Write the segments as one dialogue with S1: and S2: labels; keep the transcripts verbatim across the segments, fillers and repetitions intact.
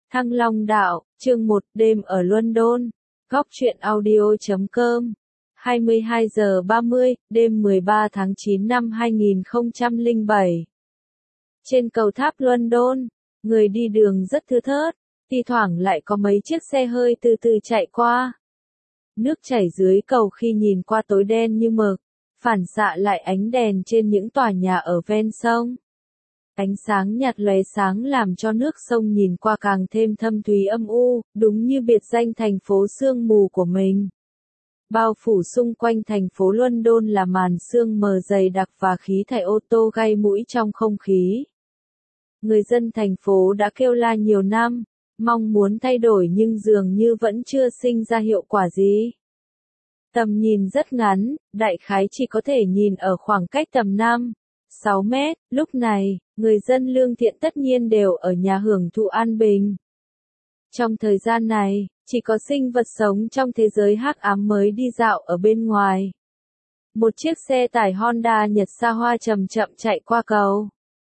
S1: Thăng Long Đạo, chương một, đêm ở London. Góc truyện audio chấm com. hai mươi hai giờ ba mươi, đêm mười ba tháng chín năm hai nghìn không trăm lẻ bảy. Trên cầu tháp London, người đi đường rất thưa thớt, thi thoảng lại có mấy chiếc xe hơi từ từ chạy qua. Nước chảy dưới cầu khi nhìn qua tối đen như mực, phản xạ lại ánh đèn trên những tòa nhà ở ven sông. Ánh sáng nhạt lóe sáng làm cho nước sông nhìn qua càng thêm thâm thúy âm u, đúng như biệt danh thành phố sương mù của mình. Bao phủ xung quanh thành phố London là màn sương mờ dày đặc và khí thải ô tô gây mũi trong không khí. Người dân thành phố đã kêu la nhiều năm, mong muốn thay đổi nhưng dường như vẫn chưa sinh ra hiệu quả gì. Tầm nhìn rất ngắn, đại khái chỉ có thể nhìn ở khoảng cách tầm năm, sáu mét, lúc này, người dân lương thiện tất nhiên đều ở nhà hưởng thụ an bình. Trong thời gian này, chỉ có sinh vật sống trong thế giới hắc ám mới đi dạo ở bên ngoài. Một chiếc xe tải Honda Nhật xa hoa chậm chậm chạy qua cầu.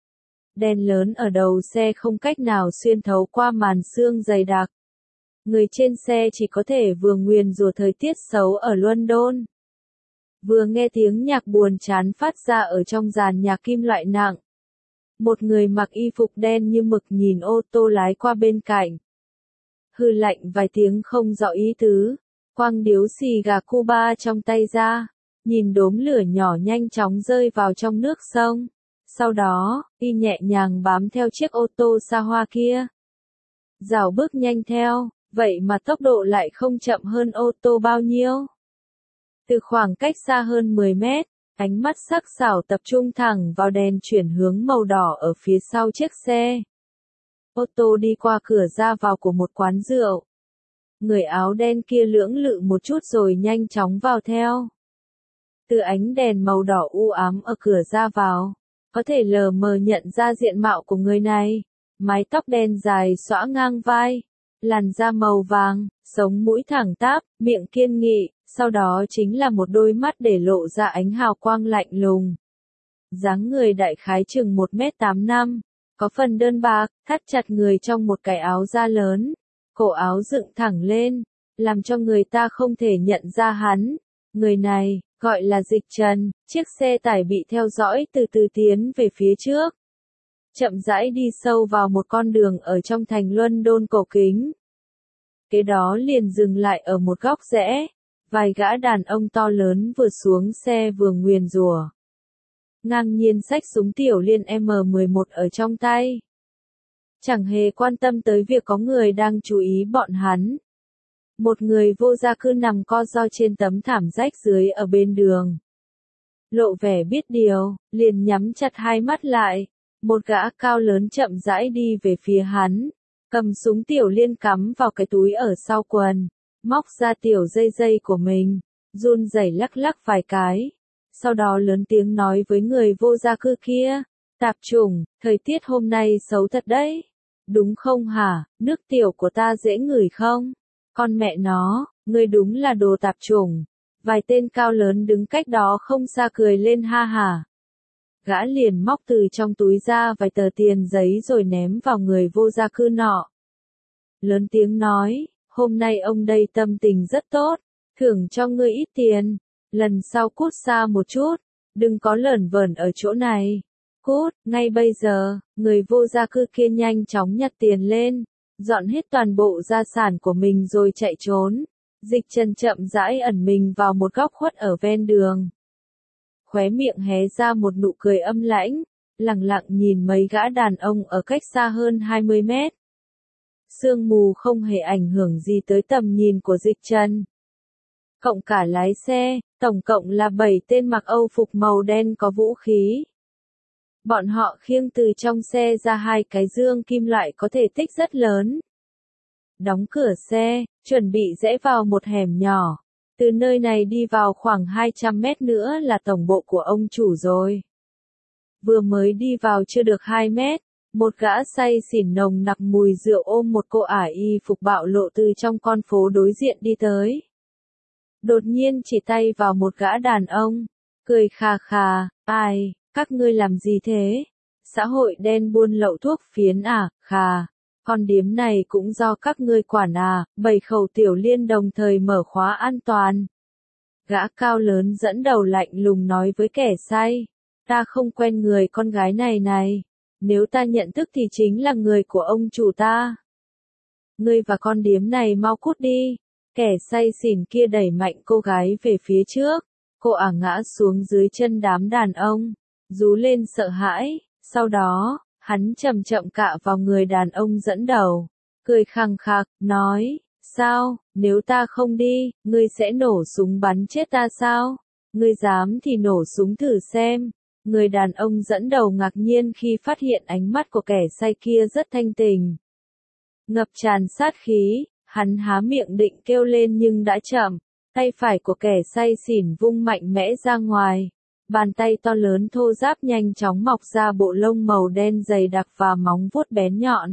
S1: Đèn lớn ở đầu xe không cách nào xuyên thấu qua màn sương dày đặc. Người trên xe chỉ có thể vừa nguyền rủa thời tiết xấu ở London, vừa nghe tiếng nhạc buồn chán phát ra ở trong dàn nhạc kim loại nặng. Một người mặc y phục đen như mực nhìn ô tô lái qua bên cạnh. Hừ lạnh vài tiếng không rõ ý tứ, quăng điếu xì gà Cuba trong tay ra, nhìn đốm lửa nhỏ nhanh chóng rơi vào trong nước sông. Sau đó, y nhẹ nhàng bám theo chiếc ô tô xa hoa kia. Dạo bước nhanh theo, vậy mà tốc độ lại không chậm hơn ô tô bao nhiêu. Từ khoảng cách xa hơn mười mét, ánh mắt sắc sảo tập trung thẳng vào đèn chuyển hướng màu đỏ ở phía sau chiếc xe. Ô tô đi qua cửa ra vào của một quán rượu. Người áo đen kia lưỡng lự một chút rồi nhanh chóng vào theo. Từ ánh đèn màu đỏ u ám ở cửa ra vào, có thể lờ mờ nhận ra diện mạo của người này. Mái tóc đen dài xõa ngang vai, làn da màu vàng, sống mũi thẳng tắp, miệng kiên nghị. Sau đó chính là một đôi mắt để lộ ra ánh hào quang lạnh lùng. Dáng người đại khái chừng một mét tám năm, có phần đơn bạc, thắt chặt người trong một cái áo da lớn, cổ áo dựng thẳng lên, làm cho người ta không thể nhận ra hắn. Người này, gọi là Dịch Trần, chiếc xe tải bị theo dõi từ từ tiến về phía trước. Chậm rãi đi sâu vào một con đường ở trong thành London cổ kính. Kế đó liền dừng lại ở một góc rẽ. Vài gã đàn ông to lớn vừa xuống xe vừa nguyền rủa. Ngang nhiên xách súng tiểu liên M mười một ở trong tay. Chẳng hề quan tâm tới việc có người đang chú ý bọn hắn. Một người vô gia cư nằm co ro trên tấm thảm rách dưới ở bên đường. Lộ vẻ biết điều, liền nhắm chặt hai mắt lại. Một gã cao lớn chậm rãi đi về phía hắn. Cầm súng tiểu liên cắm vào cái túi ở sau quần. Móc ra tiểu dây dây của mình, run rẩy lắc lắc vài cái. Sau đó lớn tiếng nói với người vô gia cư kia, tạp chủng, thời tiết hôm nay xấu thật đấy. Đúng không hả, nước tiểu của ta dễ ngửi không? Con mẹ nó, ngươi đúng là đồ tạp chủng. Vài tên cao lớn đứng cách đó không xa cười lên ha hả. Gã liền móc từ trong túi ra vài tờ tiền giấy rồi ném vào người vô gia cư nọ. Lớn tiếng nói, hôm nay ông đây tâm tình rất tốt, thưởng cho ngươi ít tiền, lần sau cút xa một chút, đừng có lởn vởn ở chỗ này. Cút, ngay bây giờ, người vô gia cư kia nhanh chóng nhặt tiền lên, dọn hết toàn bộ gia sản của mình rồi chạy trốn. Dịch Trần chậm rãi ẩn mình vào một góc khuất ở ven đường. Khóe miệng hé ra một nụ cười âm lãnh, lẳng lặng nhìn mấy gã đàn ông ở cách xa hơn hai mươi mét. Sương mù không hề ảnh hưởng gì tới tầm nhìn của Dịch Trần. Cộng cả lái xe, tổng cộng là bảy tên mặc Âu phục màu đen có vũ khí. Bọn họ khiêng từ trong xe ra hai cái dương kim loại có thể tích rất lớn. Đóng cửa xe, chuẩn bị rẽ vào một hẻm nhỏ. Từ nơi này đi vào khoảng hai trăm mét nữa là tổng bộ của ông chủ rồi. Vừa mới đi vào chưa được hai mét. Một gã say xỉn nồng nặc mùi rượu ôm một cô ả y phục bạo lộ từ trong con phố đối diện đi tới. Đột nhiên chỉ tay vào một gã đàn ông, cười khà khà, ai, các ngươi làm gì thế? Xã hội đen buôn lậu thuốc phiến à, khà, Con điếm này cũng do các ngươi quản à, bảy khẩu tiểu liên đồng thời mở khóa an toàn. Gã cao lớn dẫn đầu lạnh lùng nói với kẻ say, ta không quen người con gái này này, nếu ta nhận thức thì chính là người của ông chủ ta. Ngươi và con điếm này mau cút đi, kẻ say xỉn kia đẩy mạnh cô gái về phía trước, cô ả ngã xuống dưới chân đám đàn ông, rú lên sợ hãi, sau đó, hắn chậm chậm cạ vào người đàn ông dẫn đầu, cười khăng khặc, nói, sao, nếu ta không đi, ngươi sẽ nổ súng bắn chết ta sao? Ngươi dám thì nổ súng thử xem. Người đàn ông dẫn đầu ngạc nhiên khi phát hiện ánh mắt của kẻ say kia rất thanh tình. Ngập tràn sát khí, hắn há miệng định kêu lên nhưng đã chậm, tay phải của kẻ say xỉn vung mạnh mẽ ra ngoài. Bàn tay to lớn thô ráp nhanh chóng mọc ra bộ lông màu đen dày đặc và móng vuốt bén nhọn.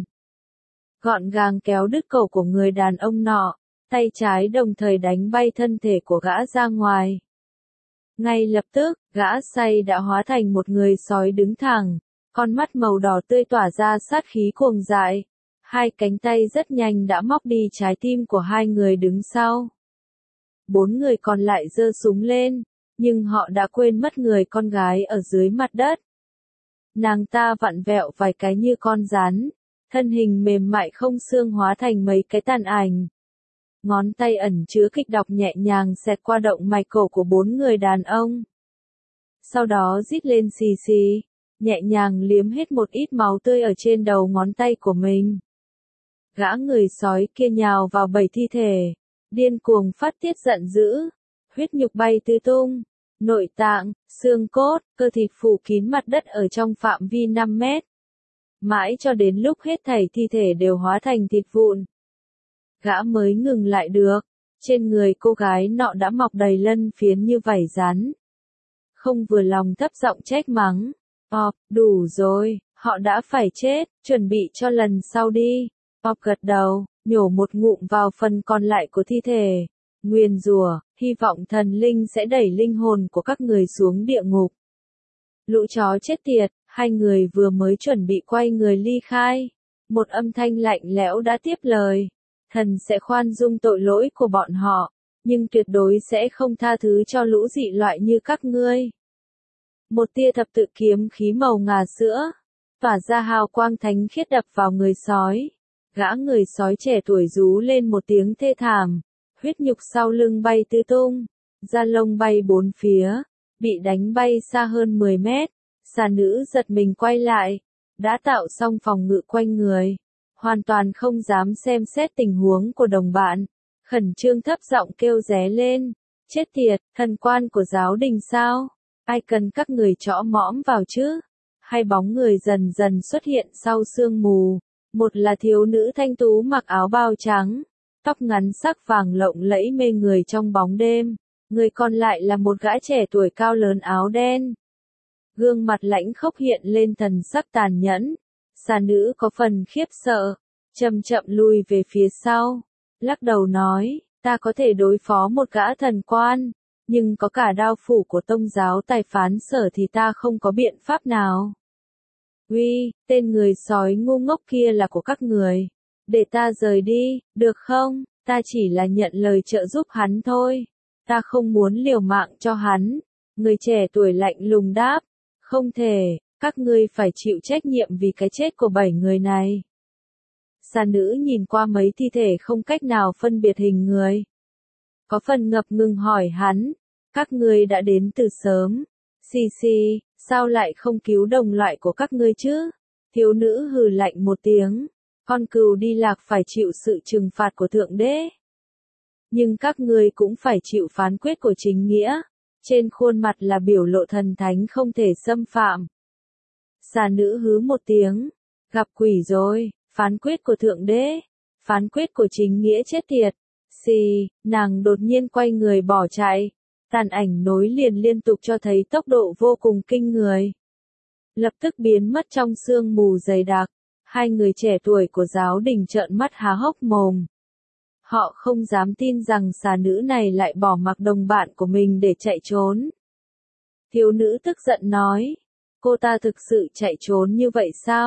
S1: Gọn gàng kéo đứt cổ của người đàn ông nọ, tay trái đồng thời đánh bay thân thể của gã ra ngoài. Ngay lập tức, gã say đã hóa thành một người sói đứng thẳng, con mắt màu đỏ tươi tỏa ra sát khí cuồng dại. Hai cánh tay rất nhanh đã móc đi trái tim của hai người đứng sau. Bốn người còn lại giơ súng lên, nhưng họ đã quên mất người con gái ở dưới mặt đất. Nàng ta vặn vẹo vài cái như con rắn, thân hình mềm mại không xương hóa thành mấy cái tàn ảnh. Ngón tay ẩn chứa kịch độc nhẹ nhàng xẹt qua động mạch cổ của bốn người đàn ông. Sau đó rít lên xì xì, nhẹ nhàng liếm hết một ít máu tươi ở trên đầu ngón tay của mình. Gã người sói kia nhào vào bầy thi thể, điên cuồng phát tiết giận dữ, huyết nhục bay tứ tung, nội tạng, xương cốt, cơ thịt phủ kín mặt đất ở trong phạm vi năm mét. Mãi cho đến lúc hết thảy thi thể đều hóa thành thịt vụn. Gã mới ngừng lại được, trên người cô gái nọ đã mọc đầy lân phiến như vảy rắn. Không vừa lòng thấp giọng trách mắng, Pop, đủ rồi, họ đã phải chết, chuẩn bị cho lần sau đi. Pop gật đầu, nhổ một ngụm vào phần còn lại của thi thể. Nguyền rủa, hy vọng thần linh sẽ đẩy linh hồn của các người xuống địa ngục. Lũ chó chết tiệt, hai người vừa mới chuẩn bị quay người ly khai. Một âm thanh lạnh lẽo đã tiếp lời. Thần sẽ khoan dung tội lỗi của bọn họ, nhưng tuyệt đối sẽ không tha thứ cho lũ dị loại như các ngươi. Một tia thập tự kiếm khí màu ngà sữa, tỏa ra hào quang thánh khiết đập vào người sói. Gã người sói trẻ tuổi rú lên một tiếng thê thảm, huyết nhục sau lưng bay tứ tung, da lông bay bốn phía, bị đánh bay xa hơn mười mét. Xà nữ giật mình quay lại, đã tạo xong phòng ngự quanh người, hoàn toàn không dám xem xét tình huống của đồng bạn, khẩn trương thấp giọng kêu ré lên, chết tiệt, thần quan của giáo đình sao? Ai cần các người trõ mõm vào chứ? Hai bóng người dần dần xuất hiện sau sương mù, một là thiếu nữ thanh tú mặc áo bao trắng, tóc ngắn sắc vàng lộng lẫy mê người trong bóng đêm, người còn lại là một gã trẻ tuổi cao lớn áo đen. Gương mặt lãnh khốc hiện lên thần sắc tàn nhẫn, xà nữ có phần khiếp sợ, chậm chậm lùi về phía sau, lắc đầu nói, ta có thể đối phó một gã thần quan, nhưng có cả đao phủ của tông giáo tài phán sở thì ta không có biện pháp nào. Uy, tên người sói ngu ngốc kia là của các người, để ta rời đi, được không, ta chỉ là nhận lời trợ giúp hắn thôi, ta không muốn liều mạng cho hắn. Người trẻ tuổi lạnh lùng đáp, không thể, các ngươi phải chịu trách nhiệm vì cái chết của bảy người này. Xà nữ nhìn qua mấy thi thể không cách nào phân biệt hình người. Có phần ngập ngừng hỏi hắn, các ngươi đã đến từ sớm. Xì xì, sao lại không cứu đồng loại của các ngươi chứ? Thiếu nữ hừ lạnh một tiếng, con cừu đi lạc phải chịu sự trừng phạt của thượng đế. Nhưng các ngươi cũng phải chịu phán quyết của chính nghĩa. Trên khuôn mặt là biểu lộ thần thánh không thể xâm phạm. Xà nữ hứ một tiếng, gặp quỷ rồi, phán quyết của thượng đế, phán quyết của chính nghĩa chết tiệt. Xì, nàng đột nhiên quay người bỏ chạy, tàn ảnh nối liền liên tục cho thấy tốc độ vô cùng kinh người. Lập tức biến mất trong sương mù dày đặc, hai người trẻ tuổi của giáo đình trợn mắt há hốc mồm. Họ không dám tin rằng xà nữ này lại bỏ mặc đồng bạn của mình để chạy trốn. Thiếu nữ tức giận nói, cô ta thực sự chạy trốn như vậy sao?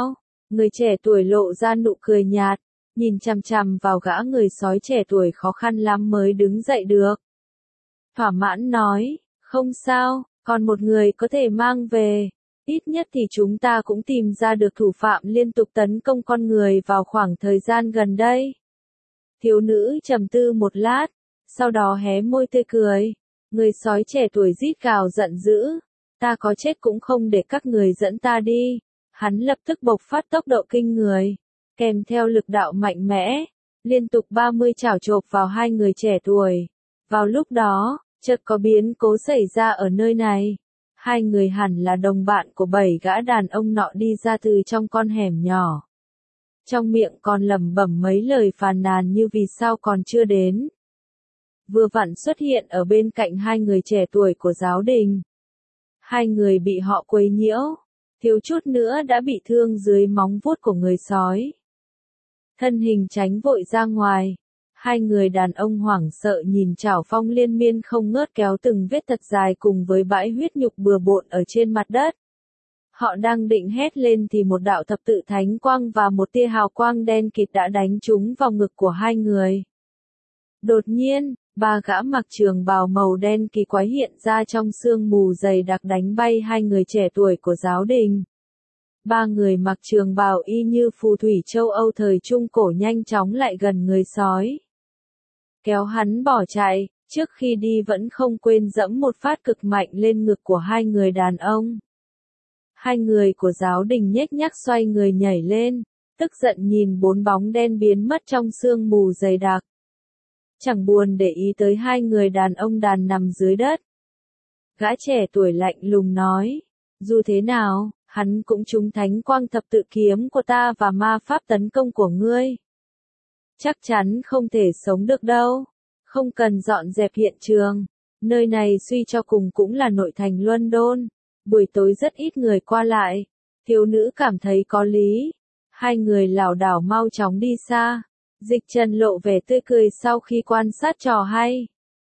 S1: Người trẻ tuổi lộ ra nụ cười nhạt, nhìn chằm chằm vào gã người sói trẻ tuổi khó khăn lắm mới đứng dậy được. Thỏa mãn nói, không sao, còn một người có thể mang về. Ít nhất thì chúng ta cũng tìm ra được thủ phạm liên tục tấn công con người vào khoảng thời gian gần đây. Thiếu nữ trầm tư một lát, sau đó hé môi tươi cười. Người sói trẻ tuổi rít gào giận dữ. Ta có chết cũng không để các người dẫn ta đi. Hắn lập tức bộc phát tốc độ kinh người, kèm theo lực đạo mạnh mẽ, liên tục ba mươi chảo chộp vào hai người trẻ tuổi. Vào lúc đó, chợt có biến cố xảy ra ở nơi này. Hai người hẳn là đồng bạn của bảy gã đàn ông nọ đi ra từ trong con hẻm nhỏ. Trong miệng còn lẩm bẩm mấy lời phàn nàn như vì sao còn chưa đến. Vừa vặn xuất hiện ở bên cạnh hai người trẻ tuổi của giáo đình. Hai người bị họ quấy nhiễu, thiếu chút nữa đã bị thương dưới móng vuốt của người sói. Thân hình tránh vội ra ngoài. Hai người đàn ông hoảng sợ nhìn chảo phong liên miên không ngớt kéo từng vết thật dài cùng với bãi huyết nhục bừa bộn ở trên mặt đất. Họ đang định hét lên thì một đạo thập tự thánh quang và một tia hào quang đen kịt đã đánh trúng vào ngực của hai người. Đột nhiên, ba gã mặc trường bào màu đen kỳ quái hiện ra trong sương mù dày đặc đánh bay hai người trẻ tuổi của giáo đình. Ba người mặc trường bào y như phù thủy châu Âu thời Trung Cổ nhanh chóng lại gần người sói. Kéo hắn bỏ chạy, trước khi đi vẫn không quên dẫm một phát cực mạnh lên ngực của hai người đàn ông. Hai người của giáo đình nhếch nhác xoay người nhảy lên, tức giận nhìn bốn bóng đen biến mất trong sương mù dày đặc. Chẳng buồn để ý tới hai người đàn ông đàn nằm dưới đất. Gã trẻ tuổi lạnh lùng nói, dù thế nào, hắn cũng trúng thánh quang thập tự kiếm của ta và ma pháp tấn công của ngươi. Chắc chắn không thể sống được đâu. Không cần dọn dẹp hiện trường. Nơi này suy cho cùng cũng là nội thành London. Buổi tối rất ít người qua lại. Thiếu nữ cảm thấy có lý. Hai người lảo đảo mau chóng đi xa. Dịch Trần lộ vẻ tươi cười sau khi quan sát trò hay.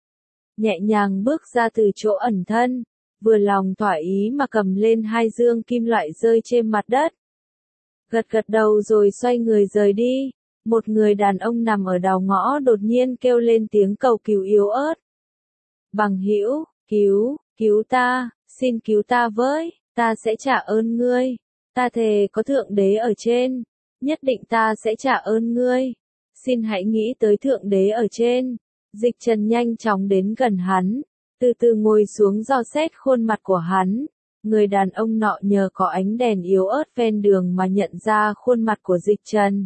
S1: Nhẹ nhàng bước ra từ chỗ ẩn thân. Vừa lòng thỏa ý mà cầm lên hai dương kim loại rơi trên mặt đất. Gật gật đầu rồi xoay người rời đi. Một người đàn ông nằm ở đầu ngõ đột nhiên kêu lên tiếng cầu cứu yếu ớt. Bằng hữu, cứu, cứu ta, xin cứu ta với, ta sẽ trả ơn ngươi. Ta thề có Thượng Đế ở trên, nhất định ta sẽ trả ơn ngươi. Xin hãy nghĩ tới Thượng Đế ở trên. Dịch Trần nhanh chóng đến gần hắn, từ từ ngồi xuống dò xét khuôn mặt của hắn. Người đàn ông nọ nhờ có ánh đèn yếu ớt ven đường mà nhận ra khuôn mặt của Dịch Trần.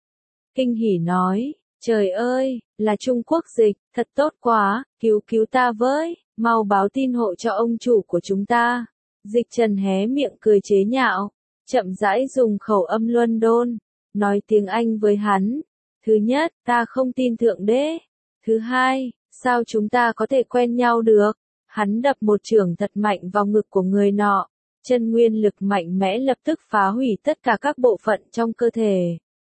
S1: Kinh hỉ nói, trời ơi, là Trung Quốc Dịch, thật tốt quá, cứu cứu ta với, mau báo tin hộ cho ông chủ của chúng ta. Dịch Trần hé miệng cười chế nhạo, chậm rãi dùng khẩu âm London, nói tiếng Anh với hắn. Thứ nhất, ta không tin Thượng Đế. Thứ hai, sao chúng ta có thể quen nhau được? Hắn đập một chưởng thật mạnh vào ngực của người nọ. Chân nguyên lực mạnh mẽ lập tức phá hủy tất cả các bộ phận trong cơ thể.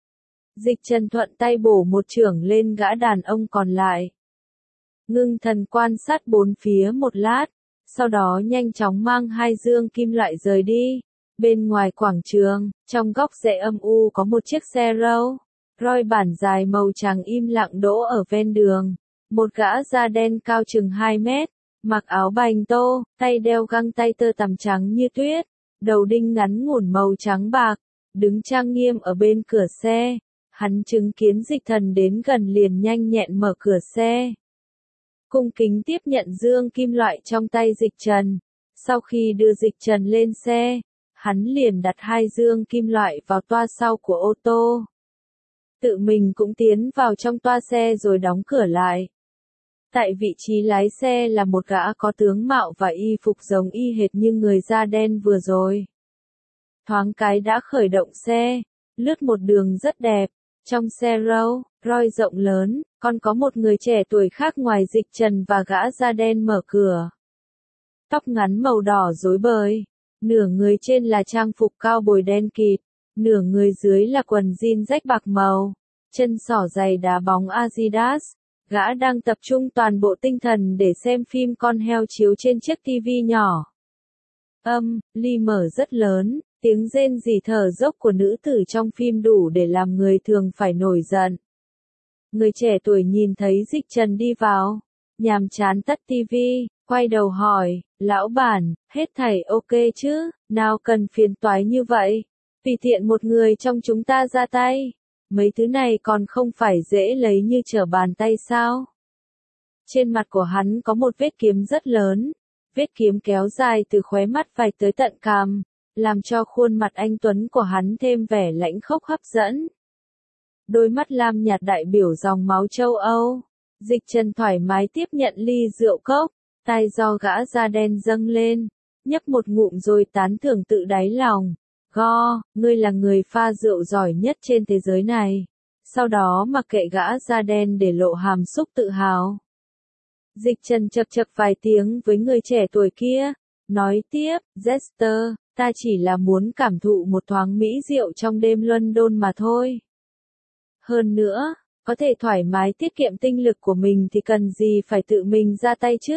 S1: Dịch Trần thuận tay bổ một chưởng lên gã đàn ông còn lại. Ngưng thần quan sát bốn phía một lát, sau đó nhanh chóng mang hai dương kim loại rời đi. Bên ngoài quảng trường, trong góc rẽ âm u có một chiếc xe Rolls Royce bản dài màu trắng im lặng đỗ ở ven đường. Một gã da đen cao chừng hai mét, mặc áo bành tô, tay đeo găng tay tơ tằm trắng như tuyết, đầu đinh ngắn ngủn màu trắng bạc, đứng trang nghiêm ở bên cửa xe. Hắn chứng kiến Dịch Thần đến gần liền nhanh nhẹn mở cửa xe. Cung kính tiếp nhận dương kim loại trong tay Dịch Trần. Sau khi đưa Dịch Trần lên xe, hắn liền đặt hai dương kim loại vào toa sau của ô tô. Tự mình cũng tiến vào trong toa xe rồi đóng cửa lại. Tại vị trí lái xe là một gã có tướng mạo và y phục giống y hệt như người da đen vừa rồi. Thoáng cái đã khởi động xe, lướt một đường rất đẹp. Trong xe Rolls Royce rộng lớn, còn có một người trẻ tuổi khác ngoài Dịch Trần và gã da đen mở cửa. Tóc ngắn màu đỏ rối bời, nửa người trên là trang phục cao bồi đen kịt, nửa người dưới là quần jean rách bạc màu, chân sỏ giày đá bóng Adidas. Gã đang tập trung toàn bộ tinh thần để xem phim con heo chiếu trên chiếc tivi nhỏ. Âm, ly mở rất lớn, Tiếng rên rỉ thở dốc của nữ tử trong phim đủ để làm người thường phải nổi giận. Người trẻ tuổi nhìn thấy Dịch Trần đi vào, nhàm chán tắt tivi, quay đầu hỏi, lão bản, hết thảy ok chứ, nào cần phiền toái như vậy, tùy tiện một người trong chúng ta ra tay, mấy thứ này còn không phải dễ lấy như trở bàn tay sao. Trên mặt của hắn có một vết kiếm rất lớn, vết kiếm kéo dài từ khóe mắt vạch tới tận cằm, làm cho khuôn mặt anh tuấn của hắn thêm vẻ lãnh khốc hấp dẫn. Đôi mắt lam nhạt đại biểu dòng máu châu Âu. Dịch Trần thoải mái tiếp nhận ly rượu cốc, tay do gã da đen dâng lên, nhấp một ngụm rồi tán thưởng tự đáy lòng. Go, ngươi là người pha rượu giỏi nhất trên thế giới này. Sau đó mặc kệ gã da đen để lộ hàm xúc tự hào. Dịch Trần chậc chậc vài tiếng với người trẻ tuổi kia, nói tiếp, Jester, ta chỉ là muốn cảm thụ một thoáng mỹ rượu trong đêm London mà thôi. Hơn nữa, có thể thoải mái tiết kiệm tinh lực của mình thì cần gì phải tự mình ra tay chứ?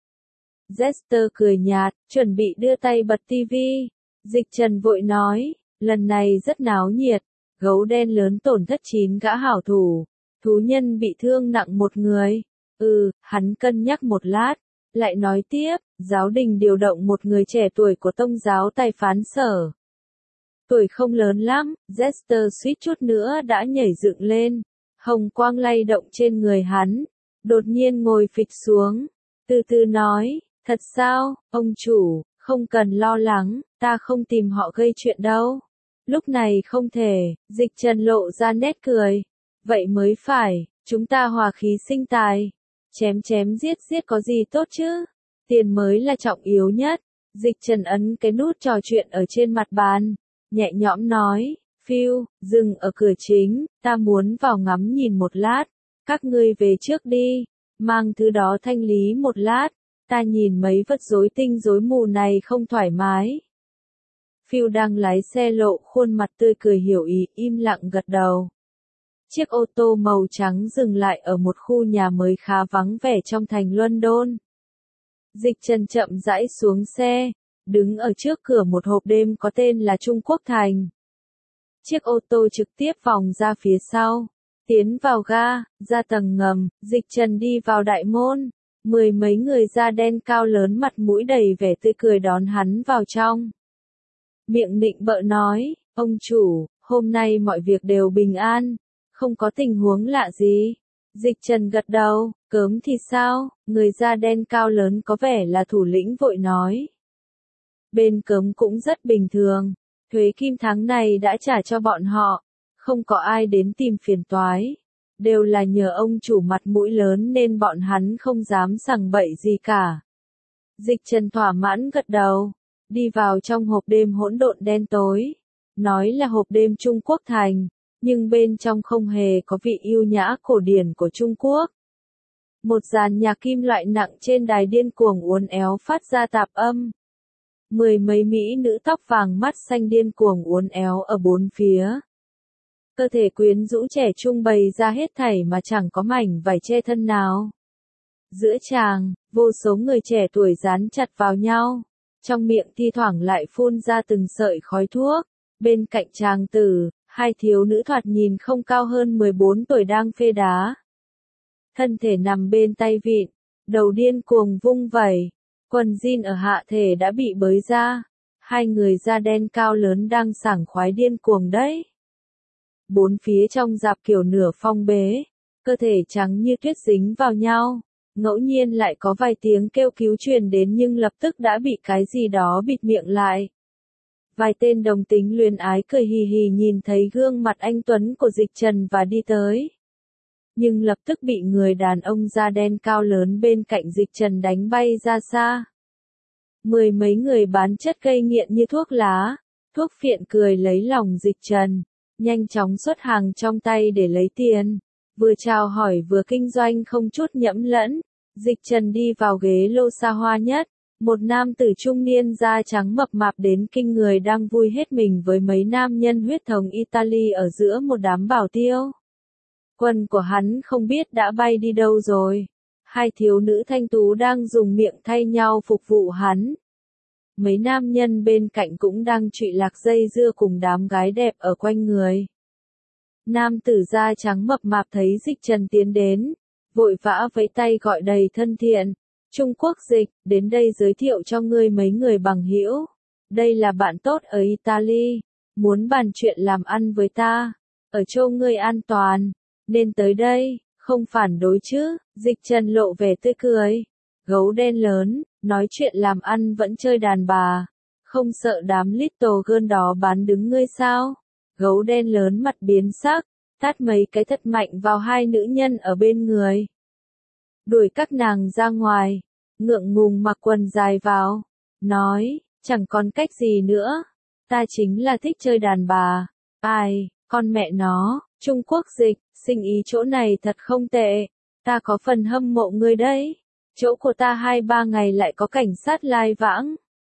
S1: Jester cười nhạt, chuẩn bị đưa tay bật tivi. Dịch Trần vội nói, lần này rất náo nhiệt, gấu đen lớn tổn thất chín gã hảo thủ, thú nhân bị thương nặng một người. Ừ, hắn cân nhắc một lát, lại nói tiếp, giáo đình điều động một người trẻ tuổi của tông giáo tài phán sở. Tuổi không lớn lắm, Jester suýt chút nữa đã nhảy dựng lên, hồng quang lay động trên người hắn, đột nhiên ngồi phịch xuống, từ từ nói, thật sao, ông chủ, không cần lo lắng, ta không tìm họ gây chuyện đâu. Lúc này không thể, Dịch Trần lộ ra nét cười, vậy mới phải, chúng ta hòa khí sinh tài, chém chém giết giết có gì tốt chứ, tiền mới là trọng yếu nhất. Dịch Trần ấn cái nút trò chuyện ở trên mặt bàn, nhẹ nhõm nói, phiêu, dừng ở cửa chính, ta muốn vào ngắm nhìn một lát, các ngươi về trước đi, mang thứ đó thanh lý một lát, ta nhìn mấy vật rối tinh rối mù này không thoải mái. Phiêu đang lái xe lộ khuôn mặt tươi cười hiểu ý, im lặng gật đầu. Chiếc ô tô màu trắng dừng lại ở một khu nhà mới khá vắng vẻ trong thành London. Dịch Trần chậm rãi xuống xe, đứng ở trước cửa một hộp đêm có tên là Trung Quốc Thành. Chiếc ô tô trực tiếp vòng ra phía sau, tiến vào ga, ra tầng ngầm, Dịch Trần đi vào đại môn, mười mấy người da đen cao lớn mặt mũi đầy vẻ tươi cười đón hắn vào trong. Miệng nịnh bợ nói, ông chủ, hôm nay mọi việc đều bình an, không có tình huống lạ gì. Dịch Trần gật đầu, cớm thì sao, người da đen cao lớn có vẻ là thủ lĩnh vội nói. Bên cớm cũng rất bình thường, thuế kim tháng này đã trả cho bọn họ, không có ai đến tìm phiền toái. Đều là nhờ ông chủ mặt mũi lớn nên bọn hắn không dám sằng bậy gì cả. Dịch Trần thỏa mãn gật đầu, đi vào trong hộp đêm hỗn độn đen tối. Nói là hộp đêm Trung Quốc Thành, nhưng bên trong không hề có vị yêu nhã cổ điển của Trung Quốc. Một dàn nhạc kim loại nặng trên đài điên cuồng uốn éo phát ra tạp âm. Mười mấy mỹ nữ tóc vàng mắt xanh điên cuồng uốn éo ở bốn phía. Cơ thể quyến rũ trẻ trung bày ra hết thảy mà chẳng có mảnh vải che thân nào. Giữa tràng, vô số người trẻ tuổi dán chặt vào nhau, trong miệng thi thoảng lại phun ra từng sợi khói thuốc. Bên cạnh tràng tử, hai thiếu nữ thoạt nhìn không cao hơn mười bốn tuổi đang phê đá. Thân thể nằm bên tay vịn, đầu điên cuồng vung vẩy, quần jean ở hạ thể đã bị bới ra. Hai người da đen cao lớn đang sảng khoái điên cuồng đấy. Bốn phía trong dạp kiểu nửa phong bế, cơ thể trắng như tuyết dính vào nhau, ngẫu nhiên lại có vài tiếng kêu cứu truyền đến nhưng lập tức đã bị cái gì đó bịt miệng lại. Vài tên đồng tính luyến ái cười hì hì nhìn thấy gương mặt anh tuấn của Dịch Trần và đi tới. Nhưng lập tức bị người đàn ông da đen cao lớn bên cạnh Dịch Trần đánh bay ra xa. Mười mấy người bán chất gây nghiện như thuốc lá, thuốc phiện cười lấy lòng Dịch Trần, nhanh chóng xuất hàng trong tay để lấy tiền, vừa chào hỏi vừa kinh doanh không chút nhẫm lẫn. Dịch Trần đi vào ghế lô xa hoa nhất, một nam tử trung niên da trắng mập mạp đến kinh người đang vui hết mình với mấy nam nhân huyết thống Italy ở giữa một đám bảo tiêu. Quần của hắn không biết đã bay đi đâu rồi. Hai thiếu nữ thanh tú đang dùng miệng thay nhau phục vụ hắn. mấy nam nhân bên cạnh cũng đang trụy lạc dây dưa cùng đám gái đẹp ở quanh người. Nam tử da trắng mập mạp thấy Dịch Trần tiến đến, vội vã vẫy tay gọi đầy thân thiện. Trung Quốc Dịch, đến đây giới thiệu cho ngươi mấy người bằng hữu. Đây là bạn tốt ở Italy, muốn bàn chuyện làm ăn với ta. Ở chỗ ngươi an toàn, nên tới đây, không phản đối chứ. Dịch Trần lộ vẻ tươi cười. Gấu đen lớn, nói chuyện làm ăn vẫn chơi đàn bà. Không sợ đám little girl đó bán đứng ngươi sao? Gấu đen lớn mặt biến sắc, tát mấy cái thật mạnh vào hai nữ nhân ở bên người. Đuổi các nàng ra ngoài, ngượng ngùng mặc quần dài vào, nói, chẳng còn cách gì nữa, ta chính là thích chơi đàn bà. Ai, con mẹ nó, Trung Quốc Dịch, sinh ý chỗ này thật không tệ, ta có phần hâm mộ ngươi đấy, chỗ của ta hai ba ngày lại có cảnh sát lai vãng.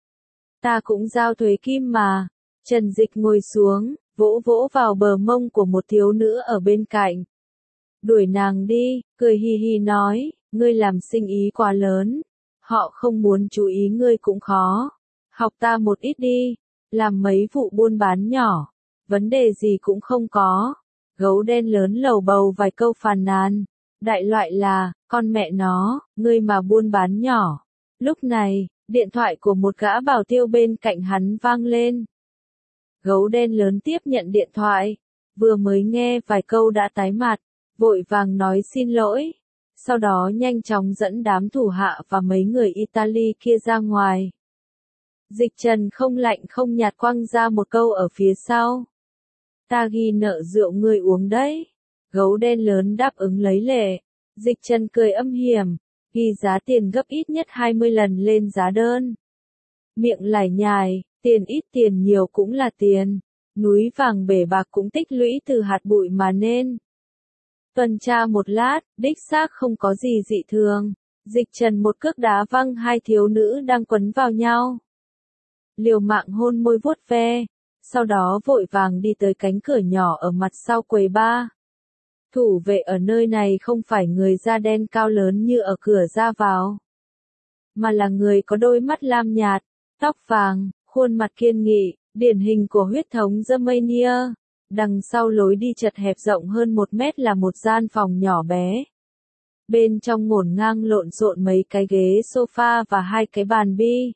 S1: Ta cũng giao thuế kim mà. Trần Dịch ngồi xuống, vỗ vỗ vào bờ mông của một thiếu nữ ở bên cạnh. Đuổi nàng đi, cười hi hi nói, ngươi làm sinh ý quá lớn, họ không muốn chú ý ngươi cũng khó. Học ta một ít đi, làm mấy vụ buôn bán nhỏ, vấn đề gì cũng không có. Gấu đen lớn lầu bầu vài câu phàn nàn, đại loại là, con mẹ nó, ngươi mà buôn bán nhỏ. Lúc này, điện thoại của một gã bảo tiêu bên cạnh hắn vang lên. Gấu đen lớn tiếp nhận điện thoại, vừa mới nghe vài câu đã tái mặt, vội vàng nói xin lỗi, sau đó nhanh chóng dẫn đám thủ hạ và mấy người Italy kia ra ngoài. Dịch Trần không lạnh không nhạt quăng ra một câu ở phía sau. Ta ghi nợ rượu ngươi uống đấy. Gấu đen lớn đáp ứng lấy lệ. Dịch Trần cười âm hiểm, ghi giá tiền gấp ít nhất hai mươi lần lên giá đơn. Miệng lải nhải, tiền ít tiền nhiều cũng là tiền, núi vàng bể bạc cũng tích lũy từ hạt bụi mà nên. Tuần tra một lát, đích xác không có gì dị thường. Dịch Trần một cước đá văng hai thiếu nữ đang quấn vào nhau. Liều mạng hôn môi vuốt ve, sau đó vội vàng đi tới cánh cửa nhỏ ở mặt sau quầy bar. Thủ vệ ở nơi này không phải người da đen cao lớn như ở cửa ra vào, mà là người có đôi mắt lam nhạt, tóc vàng, khuôn mặt kiên nghị, điển hình của huyết thống Romania. Đằng sau lối đi chật hẹp rộng hơn một mét là một gian phòng nhỏ bé. Bên trong ngổn ngang lộn xộn mấy cái ghế sofa và hai cái bàn bi.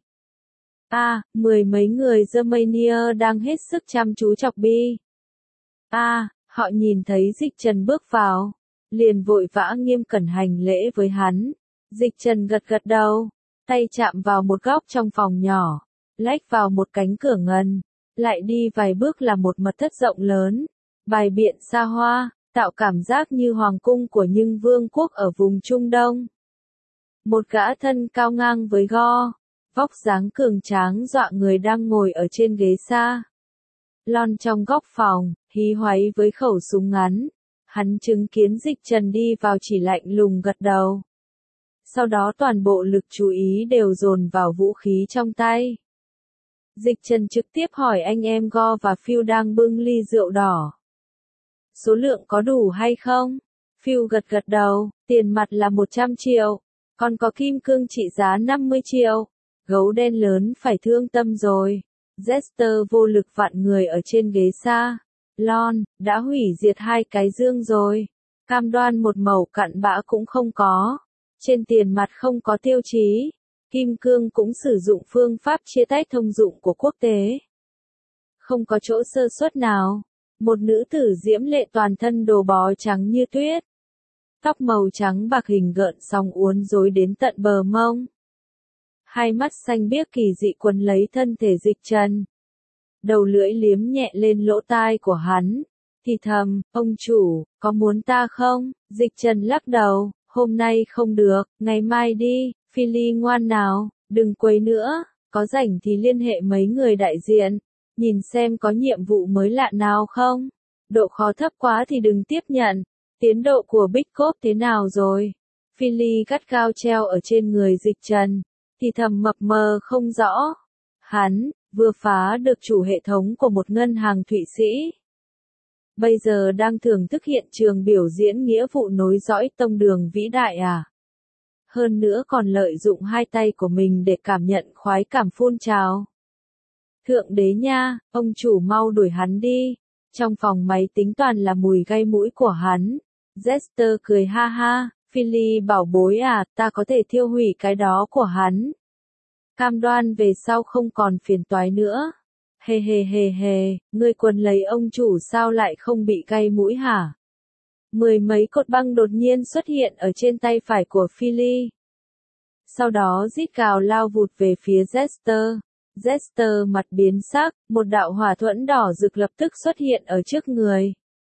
S1: À, mười mấy người Romania đang hết sức chăm chú chọc bi. À, họ nhìn thấy Dịch Trần bước vào, liền vội vã nghiêm cẩn hành lễ với hắn. Dịch Trần gật gật đầu, tay chạm vào một góc trong phòng nhỏ, lách vào một cánh cửa ngân, lại đi vài bước là một mật thất rộng lớn, bài biện xa hoa, tạo cảm giác như hoàng cung của những vương quốc ở vùng Trung Đông. Một gã thân cao ngang với go, vóc dáng cường tráng dọa người đang ngồi ở trên ghế xa lon trong góc phòng, hí hoáy với khẩu súng ngắn. Hắn chứng kiến Dịch Trần đi vào chỉ lạnh lùng gật đầu. Sau đó toàn bộ lực chú ý đều dồn vào vũ khí trong tay. Dịch Trần trực tiếp hỏi anh em Go và Phil đang bưng ly rượu đỏ. Số lượng có đủ hay không? Phil gật gật đầu, tiền mặt là một trăm triệu, còn có kim cương trị giá năm mươi triệu. Gấu đen lớn phải thương tâm rồi. Jester vô lực vặn người ở trên ghế xa lon, đã hủy diệt hai cái dương rồi. Cam đoan một mẩu cặn bã cũng không có. Trên tiền mặt không có tiêu chí. Kim cương cũng sử dụng phương pháp chia tách thông dụng của quốc tế. Không có chỗ sơ suất nào. Một nữ tử diễm lệ toàn thân đồ bó trắng như tuyết. Tóc màu trắng bạc hình gợn sóng uốn rối đến tận bờ mông. Hai mắt xanh biếc kỳ dị quấn lấy thân thể Dịch Trần. Đầu lưỡi liếm nhẹ lên lỗ tai của hắn. Thì thầm, ông chủ, có muốn ta không? Dịch Trần lắc đầu, hôm nay không được, ngày mai đi, Philly ngoan nào, đừng quấy nữa, có rảnh thì liên hệ mấy người đại diện, nhìn xem có nhiệm vụ mới lạ nào không. Độ khó thấp quá thì đừng tiếp nhận. Tiến độ của Big Cop thế nào rồi? Philly gắt gao treo ở trên người Dịch Trần. Thì thầm mập mờ không rõ. Hắn, vừa phá được chủ hệ thống của một ngân hàng Thụy Sĩ. Bây giờ đang thưởng thức hiện trường biểu diễn nghĩa vụ nối dõi tông đường vĩ đại à? hơn nữa còn lợi dụng hai tay của mình để cảm nhận khoái cảm phun trào. Thượng đế nha, ông chủ mau đuổi hắn đi. Trong phòng máy tính toàn là mùi gây mũi của hắn. Jester cười ha ha, Philly bảo bối à, ta có thể thiêu hủy cái đó của hắn. Cam đoan về sau không còn phiền toái nữa. Hề hề hề hề, ngươi quần lấy ông chủ sao lại không bị gây mũi hả? Mười mấy cột băng đột nhiên xuất hiện ở trên tay phải của Philly. Sau đó rít gào lao vụt về phía Jester. Jester mặt biến sắc, một đạo hỏa thuẫn đỏ rực lập tức xuất hiện ở trước người.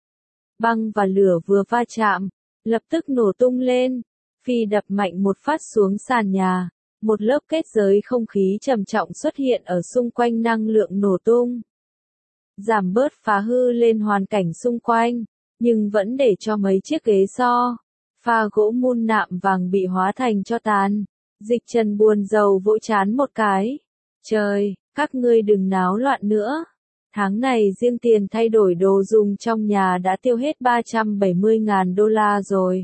S1: Băng và lửa vừa va chạm, lập tức nổ tung lên. Phi đập mạnh một phát xuống sàn nhà. Một lớp kết giới không khí trầm trọng xuất hiện ở xung quanh năng lượng nổ tung. Giảm bớt phá hư lên hoàn cảnh xung quanh, nhưng vẫn để cho mấy chiếc ghế so. Pha gỗ mun nạm vàng bị hóa thành tro tàn. Dịch Trần buồn rầu vỗ chán một cái. Trời, các ngươi đừng náo loạn nữa. Tháng này riêng tiền thay đổi đồ dùng trong nhà đã tiêu hết ba trăm bảy mươi ngàn đô la rồi.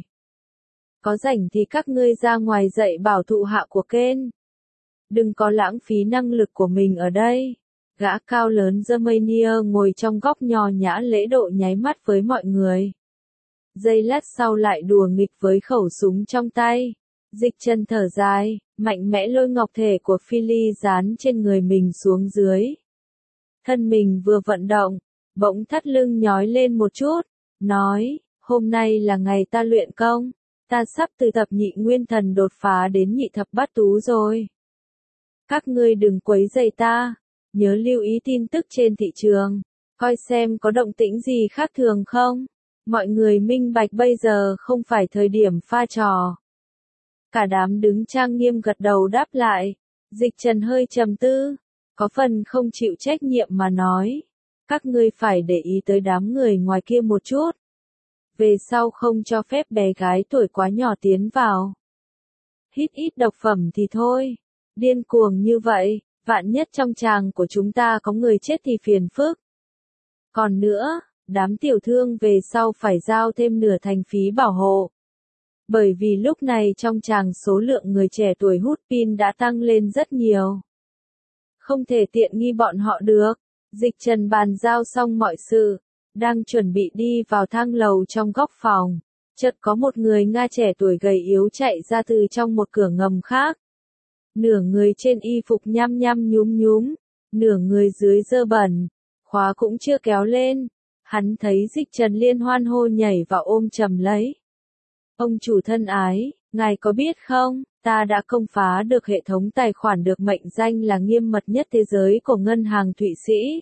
S1: Có rảnh thì các ngươi ra ngoài dạy bảo thụ hạ của Ken. Đừng có lãng phí năng lực của mình ở đây. Gã cao lớn Germania ngồi trong góc nho nhã lễ độ nháy mắt với mọi người. Giây lát sau lại đùa nghịch với khẩu súng trong tay. Dịch Trần thở dài, mạnh mẽ lôi ngọc thể của Philly dán trên người mình xuống dưới. Thân mình vừa vận động, bỗng thắt lưng nhói lên một chút, nói, hôm nay là ngày ta luyện công, ta sắp từ thập nhị nguyên thần đột phá đến nhị thập bát tú rồi. Các ngươi đừng quấy rầy ta, nhớ lưu ý tin tức trên thị trường, coi xem có động tĩnh gì khác thường không. Mọi người minh bạch bây giờ không phải thời điểm pha trò. Cả đám đứng trang nghiêm gật đầu đáp lại. Dịch Trần hơi trầm tư, có phần không chịu trách nhiệm mà nói. Các ngươi phải để ý tới đám người ngoài kia một chút. Về sau không cho phép bé gái tuổi quá nhỏ tiến vào. Hít ít độc phẩm thì thôi. Điên cuồng như vậy, vạn nhất trong tràng của chúng ta có người chết thì phiền phức. Còn nữa, đám tiểu thương về sau phải giao thêm nửa thành phí bảo hộ. Bởi vì lúc này trong tràng số lượng người trẻ tuổi hút pin đã tăng lên rất nhiều. Không thể tiện nghi bọn họ được. Dịch Trần bàn giao xong mọi sự, đang chuẩn bị đi vào thang lầu trong góc phòng. Chợt có một người Nga trẻ tuổi gầy yếu chạy ra từ trong một cửa ngầm khác. Nửa người trên y phục nhăm nhăm nhúm nhúm, nửa người dưới dơ bẩn, khóa cũng chưa kéo lên. Hắn thấy Dịch Trần liên hoan hô nhảy vào ôm chầm lấy. Ông chủ thân ái, ngài có biết không, ta đã công phá được hệ thống tài khoản được mệnh danh là nghiêm mật nhất thế giới của ngân hàng Thụy Sĩ.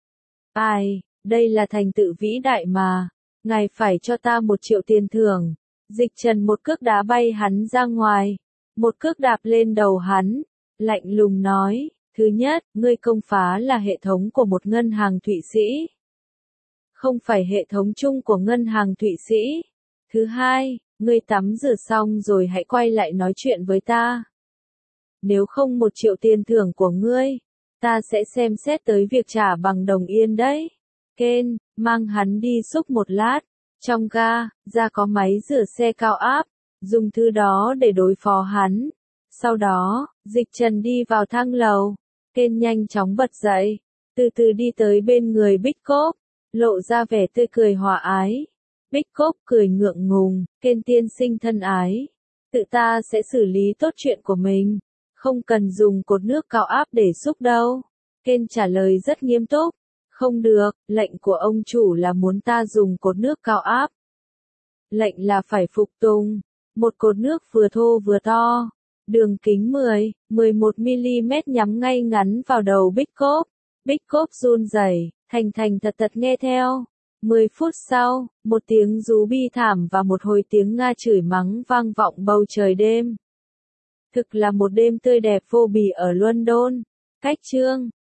S1: Ai, đây là thành tựu vĩ đại mà, ngài phải cho ta một triệu tiền thưởng. Dịch Trần một cước đá bay hắn ra ngoài, một cước đạp lên đầu hắn, lạnh lùng nói, thứ nhất, ngươi công phá là hệ thống của một ngân hàng Thụy Sĩ. Không phải hệ thống chung của ngân hàng Thụy Sĩ. Thứ hai, ngươi tắm rửa xong rồi hãy quay lại nói chuyện với ta. Nếu không một triệu tiền thưởng của ngươi, ta sẽ xem xét tới việc trả bằng đồng yên đấy. Ken, mang hắn đi xúc một lát. Trong ga, ra có máy rửa xe cao áp, dùng thứ đó để đối phó hắn. Sau đó, Dịch Trần đi vào thang lầu. Ken nhanh chóng bật dậy, từ từ đi tới bên người Bích Cốp, lộ ra vẻ tươi cười hòa ái. Bích Cốp cười ngượng ngùng, Ken tiên sinh thân ái. Tự ta sẽ xử lý tốt chuyện của mình, không cần dùng cột nước cao áp để xúc đâu. Ken trả lời rất nghiêm túc. Không được, lệnh của ông chủ là muốn ta dùng cột nước cao áp. Lệnh là phải phục tùng. Một cột nước vừa thô vừa to. Đường kính mười, mười một mi-li-mét nhắm ngay ngắn vào đầu Bích Cốp. Bích Cốp run rẩy, thành thành thật thật nghe theo. Mười phút sau, một tiếng rú bi thảm và một hồi tiếng Nga chửi mắng vang vọng bầu trời đêm. Thực là một đêm tươi đẹp vô bì ở London. Cách chương